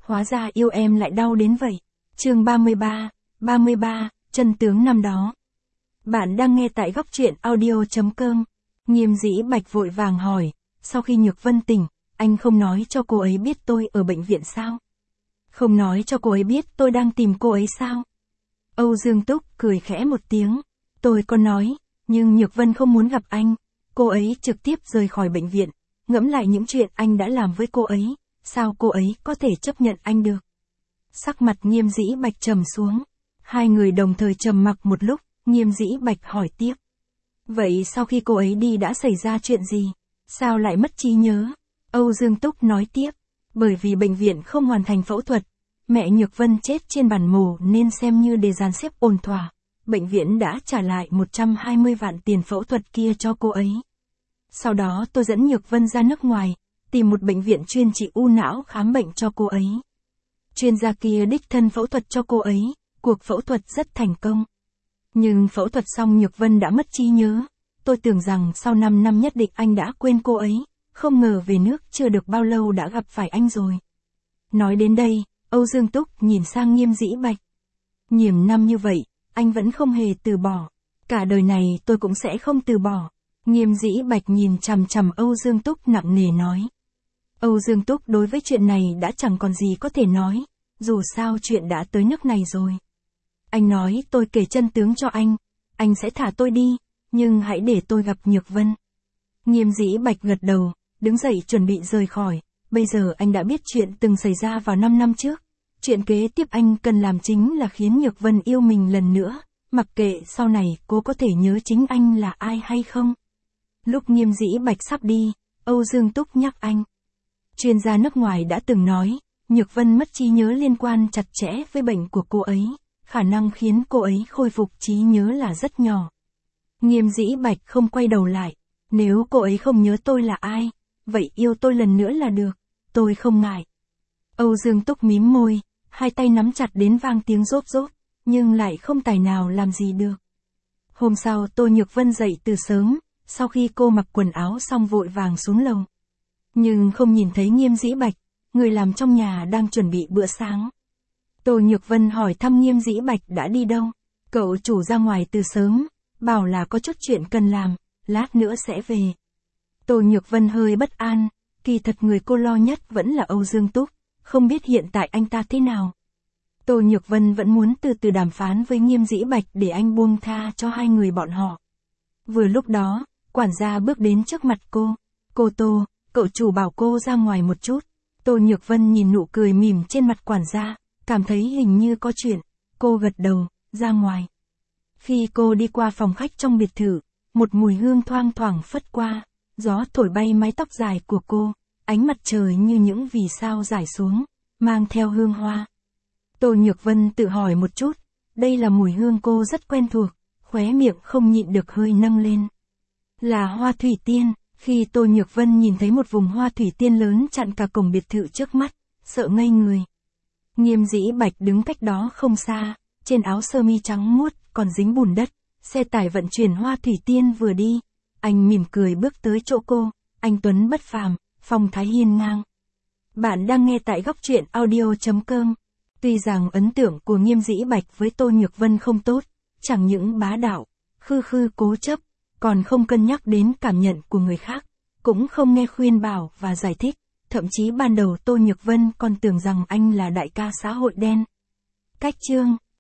hóa ra yêu em lại đau đến vậy. Chương 33, chân tướng năm đó. Bạn đang nghe tại góc truyện audio.com. Nghiêm Dĩ Bạch vội vàng hỏi, sau khi Nhược Vân tỉnh, anh không nói cho cô ấy biết tôi ở bệnh viện sao? Không nói cho cô ấy biết tôi đang tìm cô ấy sao? Âu Dương Túc cười khẽ một tiếng, tôi có nói, nhưng Nhược Vân không muốn gặp anh, cô ấy trực tiếp rời khỏi bệnh viện, ngẫm lại những chuyện anh đã làm với cô ấy, sao cô ấy có thể chấp nhận anh được? Sắc mặt Nghiêm Dĩ Bạch trầm xuống, hai người đồng thời trầm mặc một lúc, Nghiêm Dĩ Bạch hỏi tiếp. Vậy sau khi cô ấy đi đã xảy ra chuyện gì? Sao lại mất trí nhớ? Âu Dương Túc nói tiếp, bởi vì bệnh viện không hoàn thành phẫu thuật, mẹ Nhược Vân chết trên bàn mổ nên xem như để dàn xếp ổn thỏa, bệnh viện đã trả lại 120 vạn tiền phẫu thuật kia cho cô ấy. Sau đó tôi dẫn Nhược Vân ra nước ngoài, tìm một bệnh viện chuyên trị u não khám bệnh cho cô ấy. Chuyên gia kia đích thân phẫu thuật cho cô ấy, cuộc phẫu thuật rất thành công. Nhưng phẫu thuật xong Nhược Vân đã mất trí nhớ, tôi tưởng rằng sau 5 năm nhất định anh đã quên cô ấy, không ngờ về nước chưa được bao lâu đã gặp phải anh rồi. Nói đến đây, Âu Dương Túc nhìn sang Nghiêm Dĩ Bạch. Nhiều năm như vậy, anh vẫn không hề từ bỏ. Cả đời này tôi cũng sẽ không từ bỏ. Nghiêm Dĩ Bạch nhìn chằm chằm Âu Dương Túc nặng nề nói. Âu Dương Túc đối với chuyện này đã chẳng còn gì có thể nói, dù sao chuyện đã tới nước này rồi. Anh nói tôi kể chân tướng cho anh sẽ thả tôi đi, nhưng hãy để tôi gặp Nhược Vân. Nghiêm Dĩ Bạch gật đầu, đứng dậy chuẩn bị rời khỏi, bây giờ anh đã biết chuyện từng xảy ra vào 5 năm trước. Chuyện kế tiếp anh cần làm chính là khiến Nhược Vân yêu mình lần nữa, mặc kệ sau này cô có thể nhớ chính anh là ai hay không. Lúc Nghiêm Dĩ Bạch sắp đi, Âu Dương Túc nhắc anh. Chuyên gia nước ngoài đã từng nói, Nhược Vân mất trí nhớ liên quan chặt chẽ với bệnh của cô ấy, khả năng khiến cô ấy khôi phục trí nhớ là rất nhỏ. Nghiêm Dĩ Bạch không quay đầu lại, nếu cô ấy không nhớ tôi là ai, vậy yêu tôi lần nữa là được, tôi không ngại. Âu Dương Túc mím môi, hai tay nắm chặt đến vang tiếng rốp rốp, nhưng lại không tài nào làm gì được. Hôm sau Tô Nhược Vân dậy từ sớm, sau khi cô mặc quần áo xong vội vàng xuống lầu. Nhưng không nhìn thấy Nghiêm Dĩ Bạch, người làm trong nhà đang chuẩn bị bữa sáng. Tô Nhược Vân hỏi thăm Nghiêm Dĩ Bạch đã đi đâu, cậu chủ ra ngoài từ sớm, bảo là có chút chuyện cần làm, lát nữa sẽ về. Tô Nhược Vân hơi bất an, kỳ thật người cô lo nhất vẫn là Âu Dương Túc, không biết hiện tại anh ta thế nào. Tô Nhược Vân vẫn muốn từ từ đàm phán với Nghiêm Dĩ Bạch để anh buông tha cho hai người bọn họ. Vừa lúc đó, quản gia bước đến trước mặt cô. Cô Tô, cậu chủ bảo cô ra ngoài một chút. Tô Nhược Vân nhìn nụ cười mỉm trên mặt quản gia, cảm thấy hình như có chuyện. Cô gật đầu, ra ngoài. Khi cô đi qua phòng khách trong biệt thự, một mùi hương thoang thoảng phất qua, gió thổi bay mái tóc dài của cô, ánh mặt trời như những vì sao rải xuống, mang theo hương hoa. Tô Nhược Vân tự hỏi một chút, đây là mùi hương cô rất quen thuộc, khóe miệng không nhịn được hơi nâng lên. Là hoa thủy tiên. Khi Tô Nhược Vân nhìn thấy một vùng hoa thủy tiên lớn chặn cả cổng biệt thự trước mắt, sợ ngây người. Nghiêm Dĩ Bạch đứng cách đó không xa, trên áo sơ mi trắng muốt còn dính bùn đất, xe tải vận chuyển hoa thủy tiên vừa đi, anh mỉm cười bước tới chỗ cô, anh tuấn bất phàm, phong thái hiên ngang. Bạn đang nghe tại góc truyện audio.com. Tuy rằng ấn tượng của Nghiêm Dĩ Bạch với Tô Nhược Vân không tốt, chẳng những bá đạo, khư khư cố chấp, còn không cân nhắc đến cảm nhận của người khác, cũng không nghe khuyên bảo và giải thích, thậm chí ban đầu Tô Nhược Vân còn tưởng rằng anh là đại ca xã hội đen. Cách chương